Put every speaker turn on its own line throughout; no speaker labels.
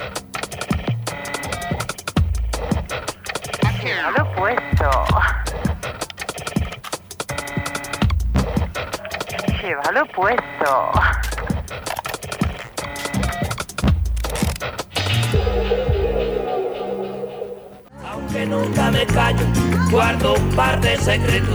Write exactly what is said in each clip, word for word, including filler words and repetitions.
Llévalo puesto. Llévalo puesto.
Aunque nunca me callo, guardo un par de secretos.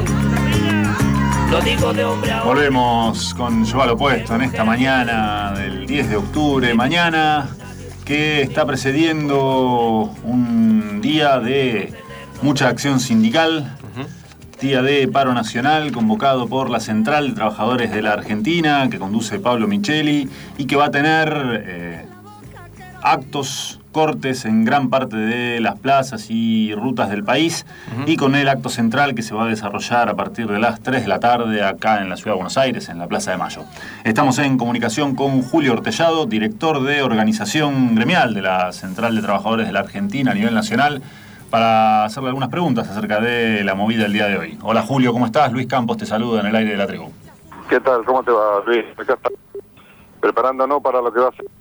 Lo digo de hombre a hombre.
Volvemos con Llévalo puesto en esta mañana del diez de octubre. Mañana que está precediendo un día de mucha acción sindical. Uh-huh. Día de paro nacional convocado por la Central de Trabajadores de la Argentina, que conduce Pablo Micheli, y que va a tener eh, actos, cortes en gran parte de las plazas y rutas del país, uh-huh. y con el acto central que se va a desarrollar a partir de las tres de la tarde acá en la Ciudad de Buenos Aires, en la Plaza de Mayo. Estamos en comunicación con Julio Ortellado, director de organización gremial de la Central de Trabajadores de la Argentina a nivel nacional, para hacerle algunas preguntas acerca de la movida del día de hoy. Hola Julio, ¿cómo estás? Luis Campos te saluda en el aire de la tribu.
¿Qué tal? ¿Cómo te va, Luis? Acá está, preparándonos para lo que va a ser.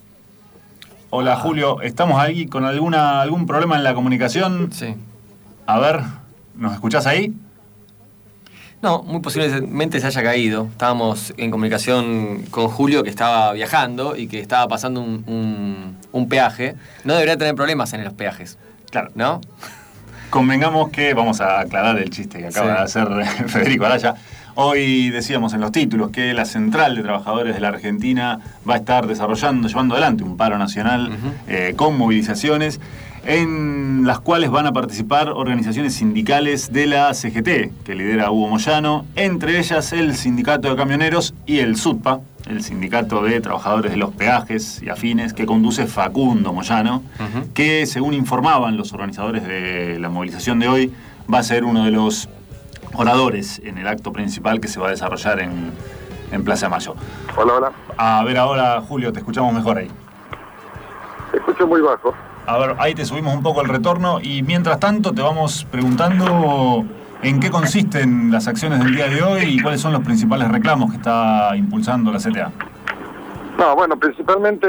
Hola Julio, ¿estamos ahí con alguna algún problema en la comunicación?
Sí.
A ver, ¿nos escuchás ahí?
No, muy posiblemente se haya caído. Estábamos en comunicación con Julio, que estaba viajando y que estaba pasando un, un, un peaje. No debería tener problemas en los peajes.
Claro.
¿No?
Convengamos que vamos a aclarar el chiste que acaba sí. de hacer Federico Araya. Hoy decíamos en los títulos que la Central de Trabajadores de la Argentina va a estar desarrollando, llevando adelante un paro nacional uh-huh. eh, con movilizaciones en las cuales van a participar organizaciones sindicales de la C G T, que lidera Hugo Moyano, entre ellas el Sindicato de Camioneros y el SUTPA, el Sindicato de Trabajadores de los Peajes y Afines, que conduce Facundo Moyano, uh-huh. que según informaban los organizadores de la movilización de hoy, va a ser uno de los oradores en el acto principal que se va a desarrollar en, en Plaza de Mayo.
Hola, hola.
A ver ahora, Julio, te escuchamos mejor ahí.
Te escucho muy bajo.
A ver, ahí te subimos un poco el retorno y mientras tanto te vamos preguntando en qué consisten las acciones del día de hoy y cuáles son los principales reclamos que está impulsando la C T A.
No, bueno, principalmente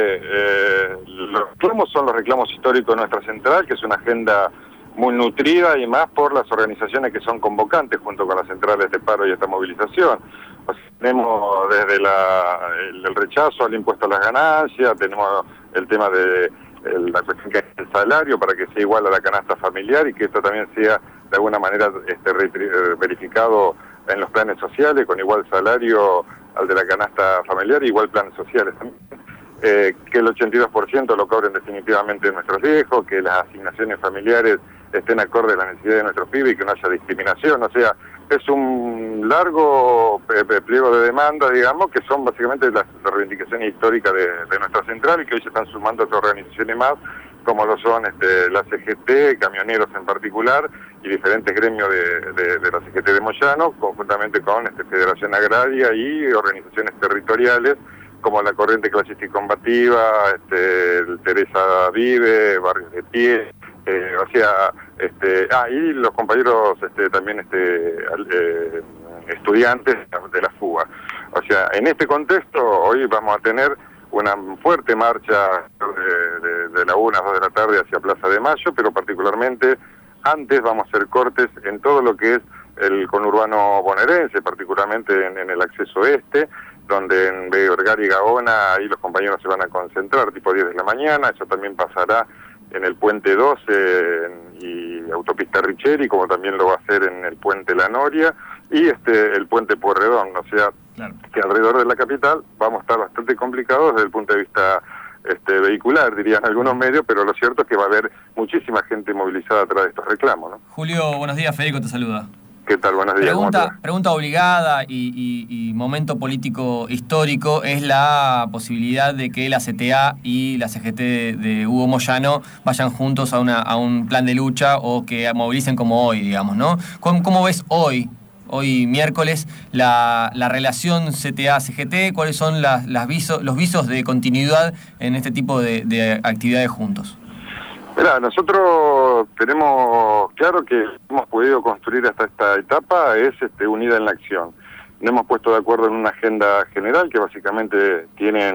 eh, los reclamos son los reclamos históricos de nuestra central, que es una agenda muy nutrida y más por las organizaciones que son convocantes junto con las centrales de paro y esta movilización. O sea, tenemos desde la, el, el rechazo al impuesto a las ganancias, tenemos el tema de el, la cuestión que es el salario para que sea igual a la canasta familiar y que esto también sea de alguna manera este, verificado en los planes sociales con igual salario al de la canasta familiar y igual planes sociales también. Eh, que el ochenta y dos por ciento lo cobren definitivamente nuestros viejos, que las asignaciones familiares estén acordes a las necesidades de nuestros pibes y que no haya discriminación. O sea, es un largo pliego de demanda, digamos, que son básicamente las, las reivindicaciones históricas de, de nuestra central y que hoy se están sumando otras organizaciones más, como lo son este, la C G T, camioneros en particular, y diferentes gremios de, de, de la C G T de Moyano, conjuntamente con este, Federación Agraria y organizaciones territoriales, como la Corriente Clasista y Combativa, este, el Teresa Vive, Barrios de Pie, eh, o sea, este, ah, y los compañeros este, también este, eh, estudiantes de la fuga. O sea, en este contexto, hoy vamos a tener una fuerte marcha de, de, de la una a dos de la tarde hacia Plaza de Mayo, pero particularmente antes vamos a hacer cortes en todo lo que es el conurbano bonaerense, particularmente en, en el acceso este, donde en Vergara y Gaona ahí los compañeros se van a concentrar tipo diez de la mañana. Eso también pasará en el puente doce en, y autopista Richeri, como también lo va a hacer en el puente La Noria y este el puente Pueyrredón. O sea, claro, que alrededor de la capital vamos a estar bastante complicados desde el punto de vista este, vehicular, dirían algunos medios, pero lo cierto es que va a haber muchísima gente movilizada atrás de estos reclamos, ¿no?
Julio, buenos días, Federico te saluda.
¿Qué tal? Buenos días.
Pregunta, pregunta obligada y, y, y momento político histórico es la posibilidad de que la C T A y la C G T de Hugo Moyano vayan juntos a, una, a un plan de lucha o que movilicen como hoy, digamos, ¿no? ¿Cómo, cómo ves hoy, hoy miércoles, la, la relación C T A-C G T? ¿Cuáles son las, las visos, los visos de continuidad en este tipo de, de actividades juntos?
Mira, nosotros tenemos claro que hemos podido construir hasta esta etapa es este, unida en la acción. Nos hemos puesto de acuerdo en una agenda general que básicamente tienen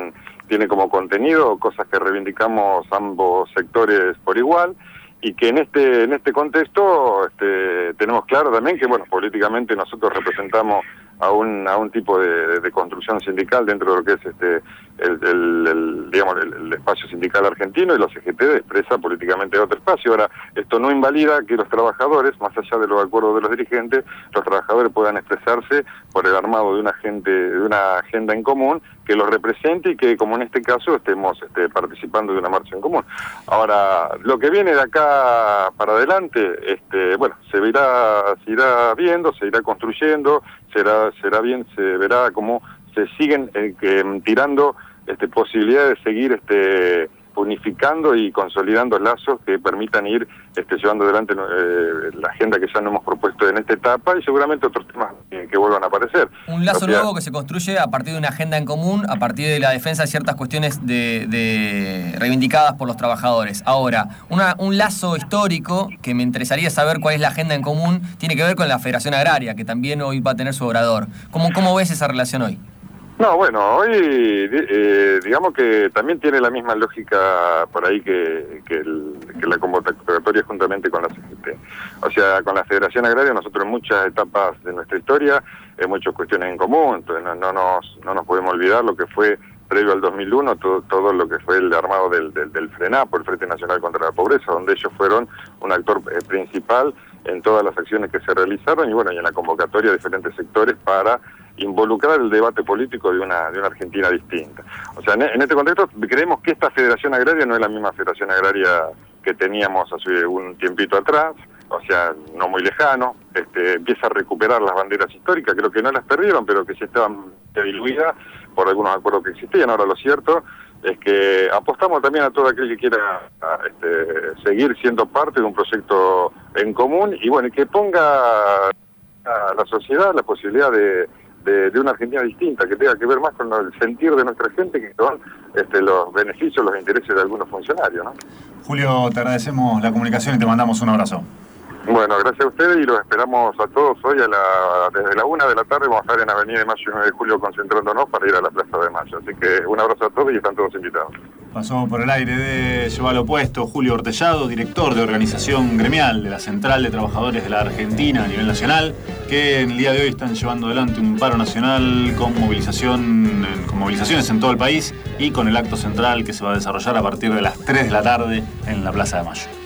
tiene como contenido cosas que reivindicamos ambos sectores por igual, y que en este en este contexto este, tenemos claro también que, bueno, políticamente nosotros representamos a un a un tipo de, de construcción sindical dentro de lo que es este el, el, el digamos el, el espacio sindical argentino, y la C G T expresa políticamente otro espacio. Ahora, esto no invalida que los trabajadores, más allá de los acuerdos de los dirigentes, los trabajadores puedan expresarse por el armado de una agente, de una agenda en común que los represente, y que, como en este caso, estemos este, participando de una marcha en común. Ahora, lo que viene de acá para adelante, este, bueno, se verá, se irá viendo, se irá construyendo, será, será bien, se verá cómo se siguen eh, que, tirando este, posibilidades de seguir este, unificando y consolidando lazos que permitan ir este, llevando adelante eh, la agenda que ya nos hemos propuesto en esta etapa, y seguramente otros temas que, que vuelvan a aparecer.
Un lazo
Propia...
nuevo que se construye a partir de una agenda en común, a partir de la defensa de ciertas cuestiones de, de reivindicadas por los trabajadores. Ahora, una, un lazo histórico que me interesaría saber cuál es la agenda en común, tiene que ver con la Federación Agraria, que también hoy va a tener su obrador. ¿Cómo, cómo ves esa relación hoy?
No, bueno, hoy eh, digamos que también tiene la misma lógica por ahí que, que, el, que la convocatoria juntamente con la C G T. O sea, con la Federación Agraria nosotros en muchas etapas de nuestra historia hemos hecho cuestiones en común, entonces no, no, nos, no nos podemos olvidar lo que fue previo al dos mil uno, todo, todo lo que fue el armado del, del, del FRENAPO, el Frente Nacional contra la Pobreza, donde ellos fueron un actor eh, principal en todas las acciones que se realizaron, y bueno, y en la convocatoria de diferentes sectores para involucrar el debate político de una de una Argentina distinta. O sea, en, en este contexto creemos que esta Federación Agraria no es la misma Federación Agraria que teníamos hace un tiempito atrás, o sea, no muy lejano. Este, empieza a recuperar las banderas históricas, creo que no las perdieron, pero que sí estaban diluidas por algunos acuerdos que existían. Ahora, lo cierto es que apostamos también a todo aquel que quiera este, seguir siendo parte de un proyecto en común, y bueno, y que ponga a la sociedad la posibilidad de De, de una Argentina distinta, que tenga que ver más con el sentir de nuestra gente que con este, los beneficios, los intereses de algunos funcionarios, ¿no?
Julio, te agradecemos la comunicación y te mandamos un abrazo.
Bueno, gracias a ustedes, y los esperamos a todos hoy a la, desde la una de la tarde. Vamos a estar en Avenida de Mayo y nueve de Julio concentrándonos para ir a la Plaza de Mayo. Así que un abrazo a todos y están todos invitados.
Pasó por el aire de Lleva lo Puesto Julio Ortellado, director de organización gremial de la Central de Trabajadores de la Argentina a nivel nacional, que en el día de hoy están llevando adelante un paro nacional con movilización, con movilizaciones en todo el país, y con el acto central que se va a desarrollar a partir de las tres de la tarde en la Plaza de Mayo.